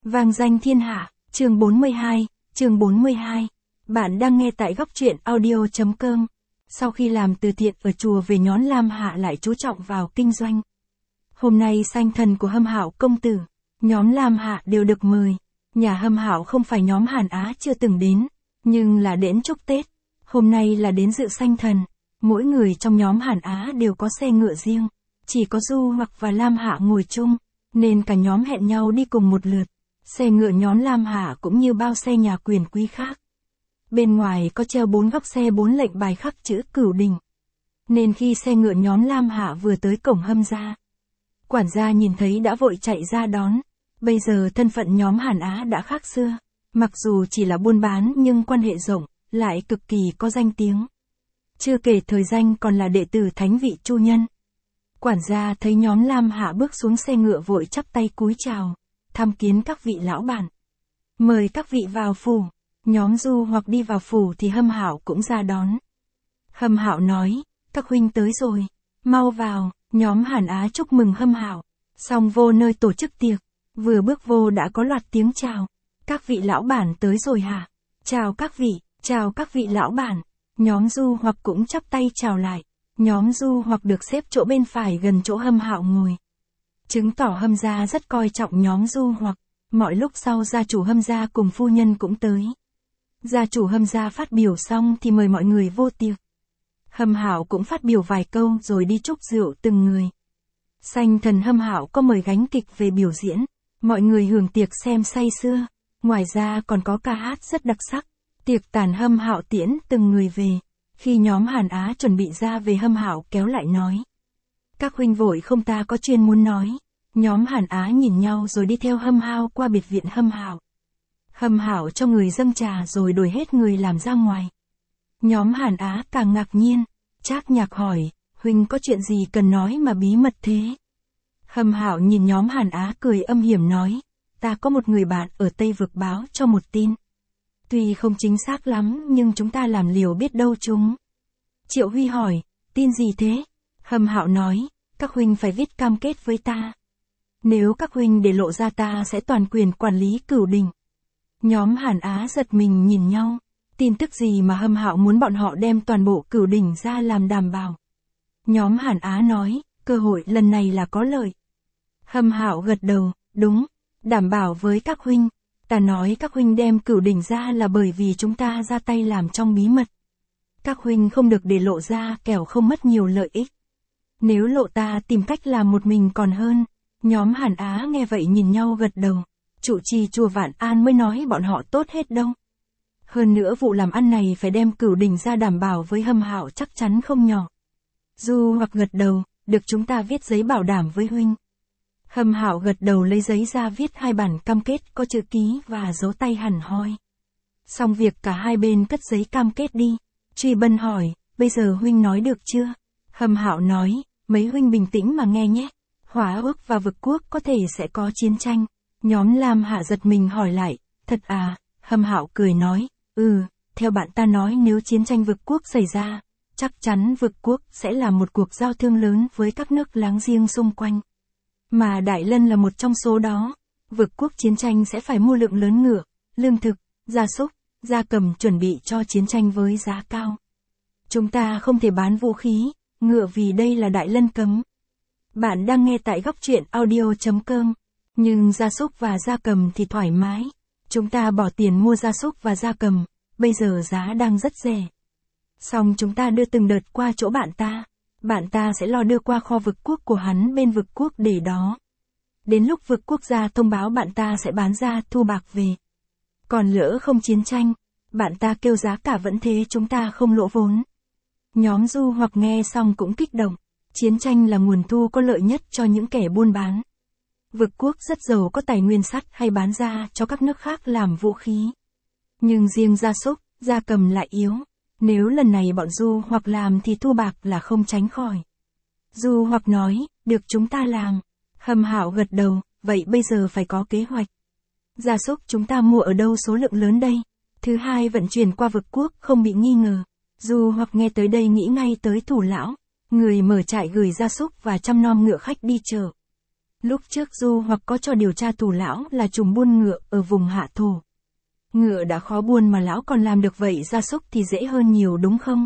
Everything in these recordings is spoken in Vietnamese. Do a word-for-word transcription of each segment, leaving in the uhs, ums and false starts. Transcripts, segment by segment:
Vang danh thiên hạ, chương bốn mươi hai, chương bốn mươi hai. Bạn đang nghe tại góc truyện audio chấm com. Sau khi làm từ thiện ở chùa về nhón Lam Hạ lại chú trọng vào kinh doanh. Hôm nay sanh thần của Hâm Hạo công tử, nhóm Lam Hạ đều được mời. Nhà Hâm Hạo không phải nhóm Hàn Á chưa từng đến, nhưng là đến chúc Tết. Hôm nay là đến dự sanh thần. Mỗi người trong nhóm Hàn Á đều có xe ngựa riêng, chỉ có Du Hoặc và Lam Hạ ngồi chung, nên cả nhóm hẹn nhau đi cùng một lượt. Xe ngựa nhón Lam Hạ cũng như bao xe nhà quyền quý khác. Bên ngoài có treo bốn góc xe bốn lệnh bài khắc chữ Cửu Đình. Nên khi xe ngựa nhón Lam Hạ vừa tới cổng Hâm gia, quản gia nhìn thấy đã vội chạy ra đón. Bây giờ thân phận nhóm Hàn Á đã khác xưa, mặc dù chỉ là buôn bán nhưng quan hệ rộng, lại cực kỳ có danh tiếng. Chưa kể thời danh còn là đệ tử thánh vị Chu Nhân. Quản gia thấy nhóm Lam Hạ bước xuống xe ngựa vội chắp tay cúi chào, tham kiến các vị lão bản. Mời các vị vào phủ. Nhóm Du Hoặc đi vào phủ thì Hâm Hạo cũng ra đón. Hâm Hạo nói, các huynh tới rồi, mau vào. Nhóm Hàn Á chúc mừng Hâm Hạo, xong vô nơi tổ chức tiệc, vừa bước vô đã có loạt tiếng chào. Các vị lão bản tới rồi hả? Chào các vị, chào các vị lão bản. Nhóm Du Hoặc cũng chắp tay chào lại. Nhóm Du Hoặc được xếp chỗ bên phải gần chỗ Hâm Hạo ngồi, chứng tỏ Hâm gia rất coi trọng nhóm Du Hoặc. Mọi lúc sau gia chủ Hâm gia cùng phu nhân cũng tới. Gia chủ Hâm gia phát biểu xong thì mời mọi người vô tiệc. Hâm Hạo cũng phát biểu vài câu rồi đi chúc rượu từng người. Sanh thần Hâm Hạo có mời gánh kịch về biểu diễn, mọi người hưởng tiệc xem say sưa. Ngoài ra còn có ca hát rất đặc sắc. Tiệc tàn Hâm Hạo tiễn từng người về. Khi nhóm Hàn Á chuẩn bị ra về Hâm Hạo kéo lại nói, các huynh vội không, ta có chuyện muốn nói. Nhóm Hàn Á nhìn nhau rồi đi theo Hâm Hạo qua biệt viện Hâm Hạo. Hâm Hạo cho người dâng trà rồi đuổi hết người làm ra ngoài. Nhóm Hàn Á càng ngạc nhiên, Trác Nhạc hỏi, huynh có chuyện gì cần nói mà bí mật thế? Hâm Hạo nhìn nhóm Hàn Á cười âm hiểm nói, ta có một người bạn ở Tây Vực báo cho một tin. Tuy không chính xác lắm nhưng chúng ta làm liều biết đâu chúng. Triệu Huy hỏi, tin gì thế? Hâm Hạo nói, các huynh phải viết cam kết với ta. Nếu các huynh để lộ ra ta sẽ toàn quyền quản lý Cửu Đình. Nhóm Hàn Á giật mình nhìn nhau, tin tức gì mà Hâm Hạo muốn bọn họ đem toàn bộ Cửu Đình ra làm đảm bảo. Nhóm Hàn Á nói, cơ hội lần này là có lợi. Hâm Hạo gật đầu, đúng, đảm bảo với các huynh. Ta nói các huynh đem Cửu Đình ra là bởi vì chúng ta ra tay làm trong bí mật. Các huynh không được để lộ ra kẻo không mất nhiều lợi ích. Nếu lộ ta tìm cách làm một mình còn hơn. Nhóm Hàn Á nghe vậy nhìn nhau gật đầu. Trụ trì chùa Vạn An mới nói bọn họ tốt hết đâu. Hơn nữa vụ làm ăn này phải đem Cửu Đình ra đảm bảo với Hâm Hạo chắc chắn không nhỏ. Du Hoặc gật đầu, được chúng ta viết giấy bảo đảm với huynh. Hâm Hạo gật đầu lấy giấy ra viết hai bản cam kết có chữ ký và dấu tay hẳn hoi. Xong việc cả hai bên cất giấy cam kết đi. Truy Bân hỏi, bây giờ huynh nói được chưa? Hâm Hạo nói, mấy huynh bình tĩnh mà nghe nhé. Hỏa Quốc và Vực Quốc có thể sẽ có chiến tranh. Nhóm Lam Hạ giật mình hỏi lại, thật à? Hâm Hạo cười nói, ừ, theo bạn ta nói nếu chiến tranh Vực Quốc xảy ra, chắc chắn Vực Quốc sẽ là một cuộc giao thương lớn với các nước láng giềng xung quanh. Mà Đại Lân là một trong số đó. Vực Quốc chiến tranh sẽ phải mua lượng lớn ngựa, lương thực, gia súc, gia cầm chuẩn bị cho chiến tranh với giá cao. Chúng ta không thể bán vũ khí, ngựa vì đây là Đại Lân cấm. Bạn đang nghe tại góc truyện audio chấm com. Nhưng gia súc và gia cầm thì thoải mái. Chúng ta bỏ tiền mua gia súc và gia cầm, bây giờ giá đang rất rẻ. Xong chúng ta đưa từng đợt qua chỗ bạn ta. Bạn ta sẽ lo đưa qua kho Vực Quốc của hắn bên Vực Quốc để đó. Đến lúc Vực Quốc gia thông báo bạn ta sẽ bán ra thu bạc về. Còn lỡ không chiến tranh, bạn ta kêu giá cả vẫn thế chúng ta không lỗ vốn. Nhóm Du Hoặc nghe xong cũng kích động. Chiến tranh là nguồn thu có lợi nhất cho những kẻ buôn bán. Vực Quốc rất giàu có tài nguyên sắt hay bán ra cho các nước khác làm vũ khí. Nhưng riêng gia súc, gia cầm lại yếu. Nếu lần này bọn Du Hoặc làm thì thu bạc là không tránh khỏi. Du Hoặc nói, được chúng ta làm. Hâm Hạo gật đầu, vậy bây giờ phải có kế hoạch. Gia súc chúng ta mua ở đâu số lượng lớn đây? Thứ hai vận chuyển qua Vực Quốc không bị nghi ngờ. Du Hoặc nghe tới đây nghĩ ngay tới Thủ lão, người mở trại gửi gia súc và chăm nom ngựa khách đi chợ. Lúc trước Du Hoặc có cho điều tra Thủ lão là trùm buôn ngựa ở vùng Hạ Thổ. Ngựa đã khó buôn mà lão còn làm được vậy, gia súc thì dễ hơn nhiều đúng không?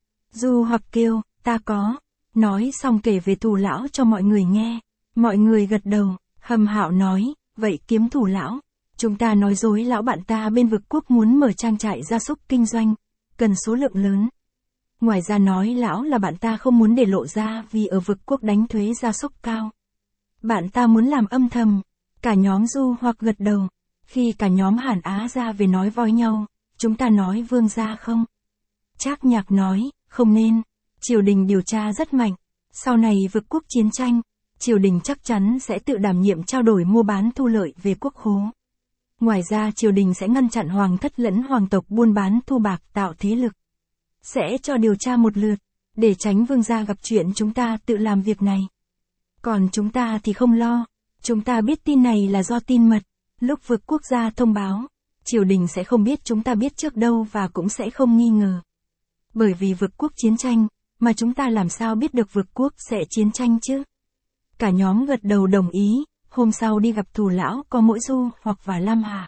Du Hoặc kêu, ta có. Nói xong kể về Thủ lão cho mọi người nghe. Mọi người gật đầu. Hầm Hạo nói, vậy kiếm Thủ lão. Chúng ta nói dối lão bạn ta bên vực quốc muốn mở trang trại gia súc kinh doanh, cần số lượng lớn. Ngoài ra nói lão là bạn ta không muốn để lộ ra vì ở vực quốc đánh thuế gia súc cao. Bạn ta muốn làm âm thầm. Cả nhóm Du Hoặc gật đầu. Khi cả nhóm Hàn Á ra về nói voi nhau, chúng ta nói vương gia không? Trác Nhạc nói, không nên. Triều đình điều tra rất mạnh. Sau này vực quốc chiến tranh, triều đình chắc chắn sẽ tự đảm nhiệm trao đổi mua bán thu lợi về quốc khố. Ngoài ra triều đình sẽ ngăn chặn hoàng thất lẫn hoàng tộc buôn bán thu bạc tạo thế lực. Sẽ cho điều tra một lượt, để tránh vương gia gặp chuyện chúng ta tự làm việc này. Còn chúng ta thì không lo. Chúng ta biết tin này là do tin mật. Lúc vực quốc gia thông báo, triều đình sẽ không biết chúng ta biết trước đâu và cũng sẽ không nghi ngờ. Bởi vì vực quốc chiến tranh, mà chúng ta làm sao biết được vực quốc sẽ chiến tranh chứ? Cả nhóm gật đầu đồng ý. Hôm sau đi gặp Thủ lão có mỗi Du Hoặc và Lam Hạ.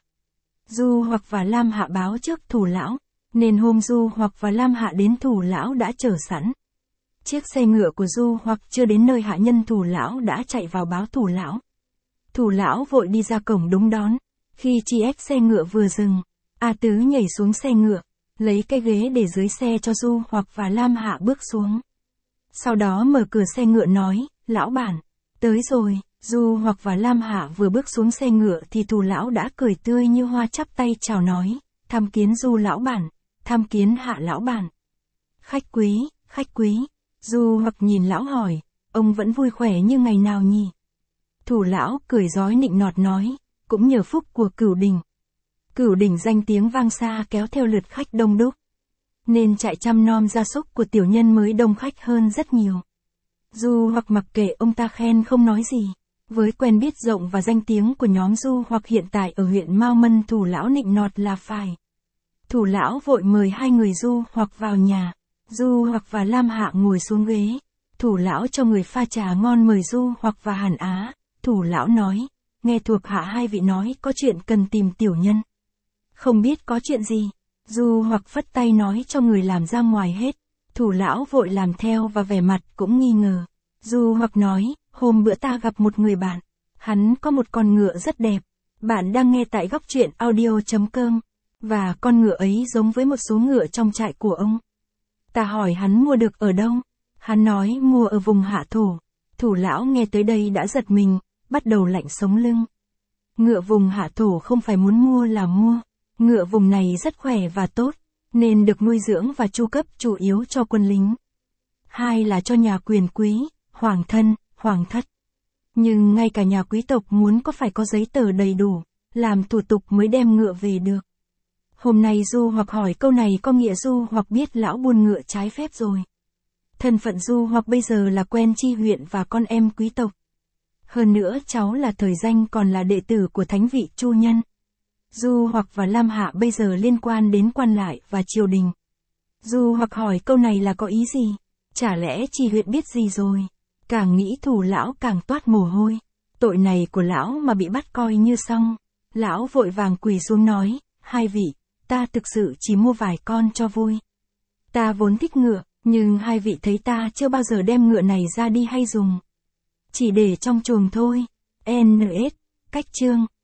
Du Hoặc và Lam Hạ báo trước Thủ lão, nên hôm Du Hoặc và Lam Hạ đến Thủ lão đã chờ sẵn. Chiếc xe ngựa của Du Hoặc chưa đến nơi hạ nhân Thủ lão đã chạy vào báo Thủ lão. Thủ lão vội đi ra cổng đúng đón. Khi chi ép xe ngựa vừa dừng, A Tứ nhảy xuống xe ngựa, lấy cái ghế để dưới xe cho Du Hoặc và Lam Hạ bước xuống. Sau đó mở cửa xe ngựa nói, lão bản, tới rồi. Du Hoặc và Lam Hạ vừa bước xuống xe ngựa thì Thủ lão đã cười tươi như hoa chắp tay chào nói, tham kiến Du lão bản, tham kiến Hạ lão bản. Khách quý, khách quý. Du Hoặc nhìn lão hỏi, ông vẫn vui khỏe như ngày nào nhỉ? Thủ lão cười rói nịnh nọt nói, cũng nhờ phúc của Cửu Đình. Cửu Đình danh tiếng vang xa kéo theo lượt khách đông đúc, nên trại chăm nom gia súc của tiểu nhân mới đông khách hơn rất nhiều. Du Hoặc mặc kệ ông ta khen không nói gì. Với quen biết rộng và danh tiếng của nhóm Du Hoặc hiện tại ở huyện Mao Mân, Thủ lão nịnh nọt là phải. Thủ lão vội mời hai người Du Hoặc vào nhà. Du Hoặc và Lam Hạ ngồi xuống ghế. Thủ lão cho người pha trà ngon mời Du Hoặc và Hàn Á. Thủ lão nói, nghe thuộc hạ hai vị nói có chuyện cần tìm tiểu nhân. Không biết có chuyện gì. Du Hoặc phất tay nói cho người làm ra ngoài hết. Thủ lão vội làm theo và vẻ mặt cũng nghi ngờ. Du Hoặc nói, hôm bữa ta gặp một người bạn. Hắn có một con ngựa rất đẹp. Bạn đang nghe tại góc truyện audio chấm com. Và con ngựa ấy giống với một số ngựa trong trại của ông. Ta hỏi hắn mua được ở đâu. Hắn nói mua ở vùng Hạ Thổ. Thủ lão nghe tới đây đã giật mình, bắt đầu lạnh sống lưng. Ngựa vùng Hạ Thổ không phải muốn mua là mua. Ngựa vùng này rất khỏe và tốt, nên được nuôi dưỡng và chu cấp chủ yếu cho quân lính. Hai là cho nhà quyền quý, hoàng thân, hoàng thất. Nhưng ngay cả nhà quý tộc muốn có phải có giấy tờ đầy đủ, làm thủ tục mới đem ngựa về được. Hôm nay Du Hoặc hỏi câu này có nghĩa Du Hoặc biết lão buôn ngựa trái phép rồi. Thân phận Du Hoặc bây giờ là quen chi huyện và con em quý tộc. Hơn nữa cháu là thời danh còn là đệ tử của thánh vị Chu Nhân. Du Hoặc và Lam Hạ bây giờ liên quan đến quan lại và triều đình. Du Hoặc hỏi câu này là có ý gì? Chả lẽ chi huyện biết gì rồi? Càng nghĩ Thủ lão càng toát mồ hôi. Tội này của lão mà bị bắt coi như xong. Lão vội vàng quỳ xuống nói, hai vị, ta thực sự chỉ mua vài con cho vui. Ta vốn thích ngựa, nhưng hai vị thấy ta chưa bao giờ đem ngựa này ra đi hay dùng. Chỉ để trong chuồng thôi. en ét, cách chương.